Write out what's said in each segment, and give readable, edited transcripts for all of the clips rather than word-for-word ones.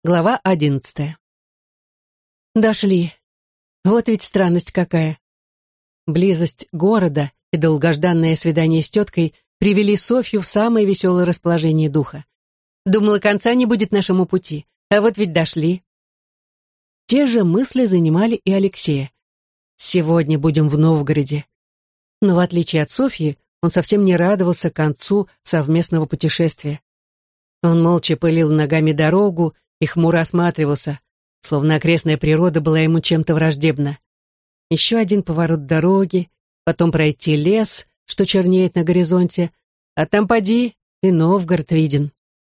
Глава 11. Дошли. Вот ведь странность какая. Близость города и долгожданное свидание с теткой привели Софью в самое веселое расположение духа. Думала, конца не будет нашему пути, а вот ведь дошли. Те же мысли занимали и Алексея. Сегодня будем в Новгороде. Но в отличие от Софьи, он совсем не радовался концу совместного путешествия. Он молча пылил ногами дорогу и хмуро осматривался, словно окрестная природа была ему чем-то враждебна. Еще один поворот дороги, потом пройти лес, что чернеет на горизонте, а там поди и Новгород виден.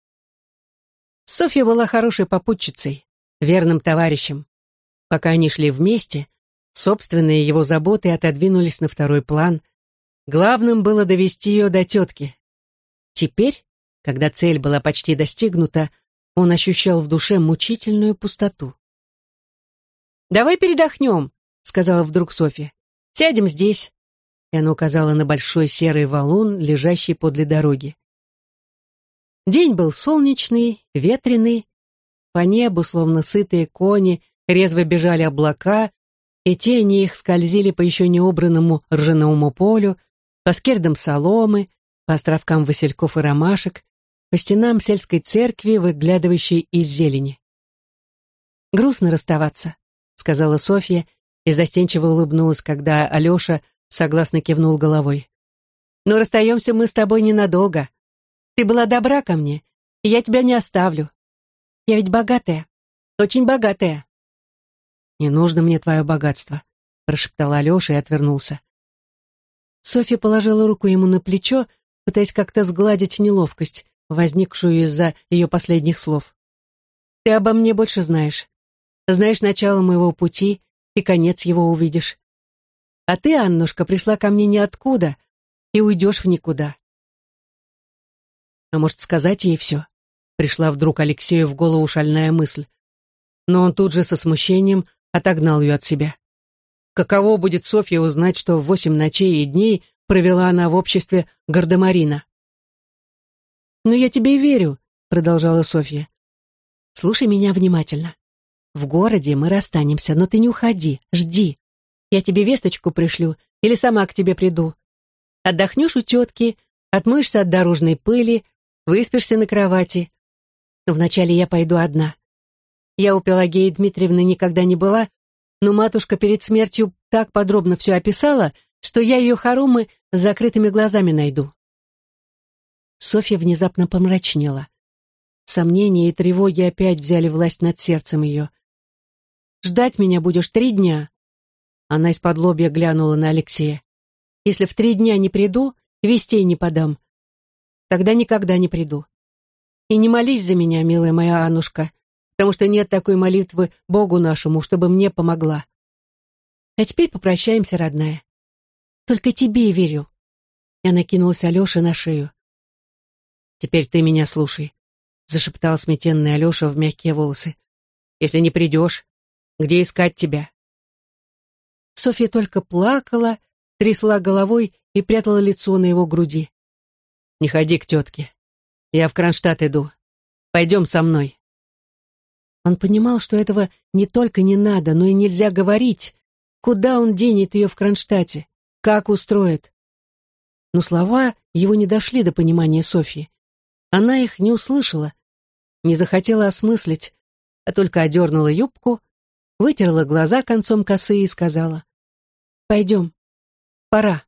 Софья была хорошей попутчицей, верным товарищем. Пока они шли вместе, собственные его заботы отодвинулись на второй план. Главным было довести ее до тетки. Теперь, когда цель была почти достигнута, он ощущал в душе мучительную пустоту. «Давай передохнем», — сказала вдруг Софья. «Сядем здесь». И она указала на большой серый валун, лежащий подле дороги. День был солнечный, ветреный. По небу, словно сытые кони, резво бежали облака, и тени их скользили по еще не убранному ржаному полю, по скирдам соломы, по островкам васильков и ромашек, по стенам сельской церкви, выглядывающей из зелени. «Грустно расставаться», — сказала Софья и застенчиво улыбнулась, когда Алеша согласно кивнул головой. «Но расстаемся мы с тобой ненадолго. Ты была добра ко мне, и я тебя не оставлю. Я ведь богатая, очень богатая». «Не нужно мне твое богатство», — прошептал Алеша и отвернулся. Софья положила руку ему на плечо, пытаясь как-то сгладить неловкость, возникшую из-за ее последних слов. «Ты обо мне больше знаешь. Знаешь начало моего пути, и конец его увидишь. А ты, Аннушка, пришла ко мне ниоткуда и уйдешь в никуда». А может, сказать ей все? Пришла вдруг Алексею в голову шальная мысль. Но он тут же со смущением отогнал ее от себя. Каково будет Софье узнать, что 8 ночей и дней провела она в обществе гардемарина? «Но я тебе верю», — продолжала Софья. «Слушай меня внимательно. В городе мы расстанемся, но ты не уходи, жди. Я тебе весточку пришлю или сама к тебе приду. Отдохнешь у тетки, отмоешься от дорожной пыли, выспишься на кровати. Но вначале я пойду одна. Я у Пелагеи Дмитриевны никогда не была, но матушка перед смертью так подробно все описала, что я ее хоромы с закрытыми глазами найду». Софья внезапно помрачнела. Сомнения и тревоги опять взяли власть над сердцем ее. «Ждать меня будешь 3 дня». Она из-под-лобья глянула на Алексея. «Если в 3 дня не приду, вестей не подам. Тогда никогда не приду. И не молись за меня, милая моя Аннушка, потому что нет такой молитвы Богу нашему, чтобы мне помогла. А теперь попрощаемся, родная. Только тебе верю». Я накинулась Алёше на шею. «Теперь ты меня слушай», — зашептал сметенный Алеша в мягкие волосы. «Если не придешь, где искать тебя?» Софья только плакала, трясла головой и прятала лицо на его груди. «Не ходи к тетке. Я в Кронштадт иду. Пойдем со мной». Он понимал, что этого не только не надо, но и нельзя говорить. Куда он денет ее в Кронштадте? Как устроит? Но слова его не дошли до понимания Софьи. Она их не услышала, не захотела осмыслить, а только одернула юбку, вытерла глаза концом косы и сказала: «Пойдем, пора».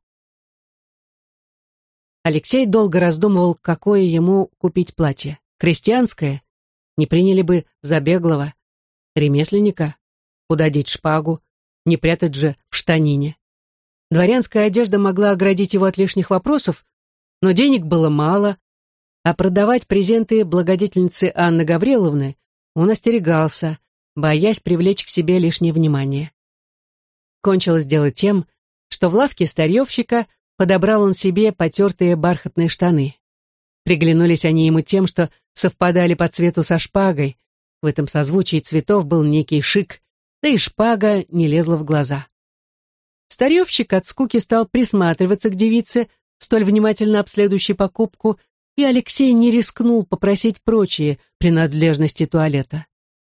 Алексей долго раздумывал, какое ему купить платье. Крестьянское? Не приняли бы за беглого. Ремесленника? Куда деть шпагу? Не прятать же в штанине. Дворянская одежда могла оградить его от лишних вопросов, но денег было мало, а продавать презенты благодетельницы Анны Гавриловны он остерегался, боясь привлечь к себе лишнее внимание. Кончилось дело тем, что в лавке старьевщика подобрал он себе потертые бархатные штаны. Приглянулись они ему тем, что совпадали по цвету со шпагой. В этом созвучии цветов был некий шик, да и шпага не лезла в глаза. Старьевщик от скуки стал присматриваться к девице, столь внимательно обследующей покупку, и Алексей не рискнул попросить прочие принадлежности туалета.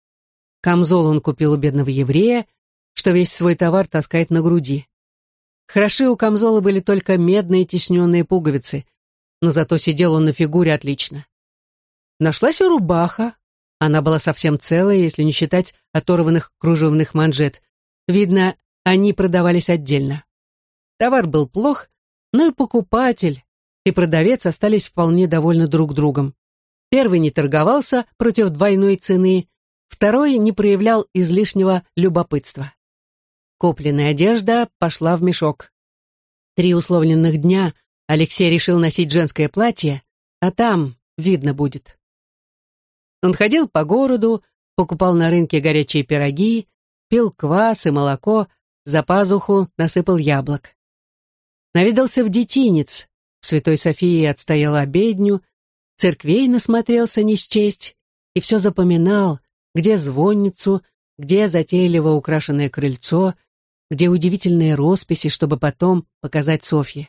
Камзол он купил у бедного еврея, что весь свой товар таскает на груди. Хороши у камзола были только медные тисненные пуговицы, но зато сидел он на фигуре отлично. Нашлась и рубаха. Она была совсем целая, если не считать оторванных кружевных манжет. Видно, они продавались отдельно. Товар был плох, но и покупатель, и продавец остались вполне довольны друг другом. Первый не торговался против двойной цены, второй не проявлял излишнего любопытства. Купленная одежда пошла в мешок. 3 условленных дня Алексей решил носить женское платье, а там видно будет. Он ходил по городу, покупал на рынке горячие пироги, пил квас и молоко, за пазуху насыпал яблок. Наведался в детинец, Святой Софии отстоял обедню, церквей насмотрелся не счесть и все запоминал, где звонницу, где затейливо украшенное крыльцо, где удивительные росписи, чтобы потом показать Софье.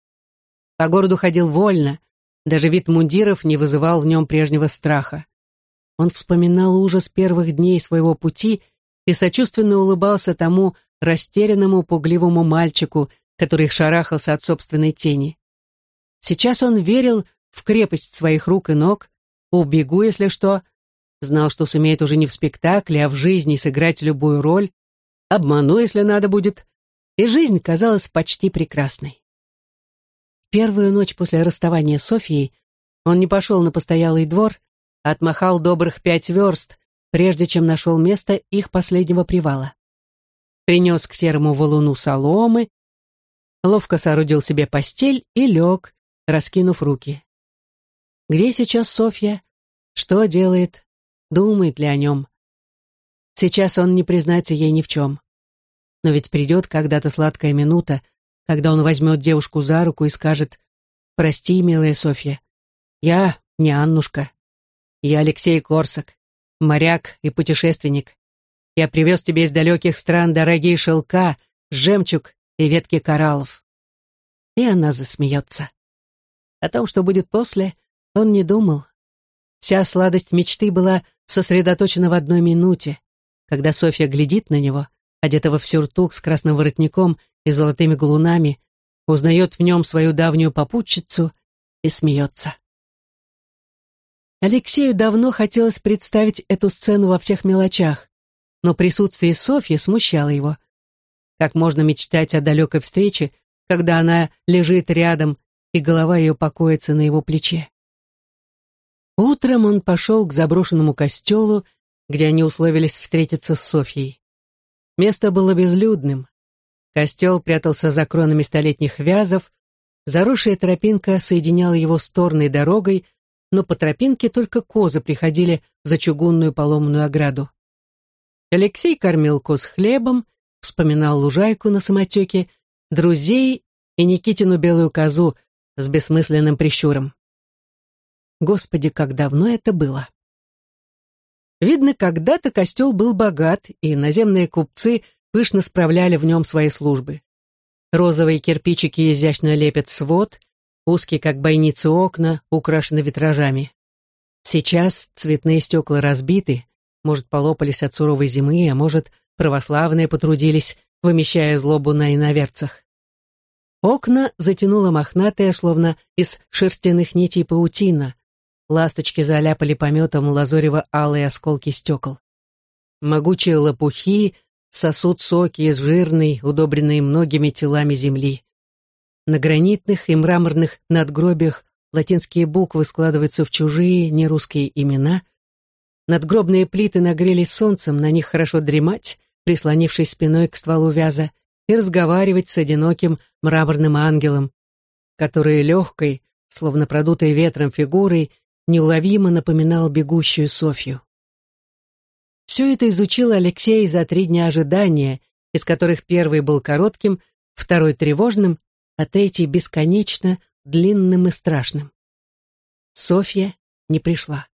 По городу ходил вольно, даже вид мундиров не вызывал в нем прежнего страха. Он вспоминал ужас первых дней своего пути и сочувственно улыбался тому растерянному, пугливому мальчику, который шарахался от собственной тени. Сейчас он верил в крепость своих рук и ног, убегу, если что, знал, что сумеет уже не в спектакле, а в жизни сыграть любую роль, обману, если надо будет, и жизнь казалась почти прекрасной. В первую ночь после расставания с Софьей он не пошел на постоялый двор, а отмахал добрых 5 верст, прежде чем нашел место их последнего привала. Принес к серому валуну соломы, ловко соорудил себе постель и лег, раскинув руки. Где сейчас Софья? Что делает? Думает ли о нем? Сейчас он не признается ей ни в чем. Но ведь придет когда-то сладкая минута, когда он возьмет девушку за руку и скажет: «Прости, милая Софья, я не Аннушка. Я Алексей Корсак, моряк и путешественник. Я привез тебе из далеких стран дорогие шелка, жемчуг и ветки кораллов». И она засмеется. О том, что будет после, он не думал. Вся сладость мечты была сосредоточена в одной минуте, когда Софья глядит на него, одетого в сюртук с красным воротником и золотыми галунами, узнает в нем свою давнюю попутчицу и смеется. Алексею давно хотелось представить эту сцену во всех мелочах, но присутствие Софьи смущало его. Как можно мечтать о далекой встрече, когда она лежит рядом, и голова ее покоится на его плече? Утром он пошел к заброшенному костелу, где они условились встретиться с Софьей. Место было безлюдным. Костел прятался за кронами столетних вязов, заросшая тропинка соединяла его с торной дорогой, но по тропинке только козы приходили за чугунную поломанную ограду. Алексей кормил коз хлебом, вспоминал лужайку на самотеке, друзей и Никитину белую козу с бессмысленным прищуром. Господи, как давно это было! Видно, когда-то костел был богат, и иноземные купцы пышно справляли в нем свои службы. Розовые кирпичики изящно лепят свод, узкие, как бойницы, окна украшены витражами. Сейчас цветные стекла разбиты, может, полопались от суровой зимы, а может, православные потрудились, вымещая злобу на иноверцах. Окна затянула мохнатая, словно из шерстяных нитей паутина. Ласточки заляпали пометом лазорево-алые осколки стекол. Могучие лопухи сосут соки из жирной, удобренной многими телами земли. На гранитных и мраморных надгробиях латинские буквы складываются в чужие, нерусские имена. Надгробные плиты нагрелись солнцем, на них хорошо дремать, прислонившись спиной к стволу вяза, и разговаривать с одиноким мраморным ангелом, который легкой, словно продутой ветром фигурой, неуловимо напоминал бегущую Софью. Все это изучил Алексей за 3 дня ожидания, из которых первый был коротким, второй тревожным, а третий бесконечно длинным и страшным. Софья не пришла.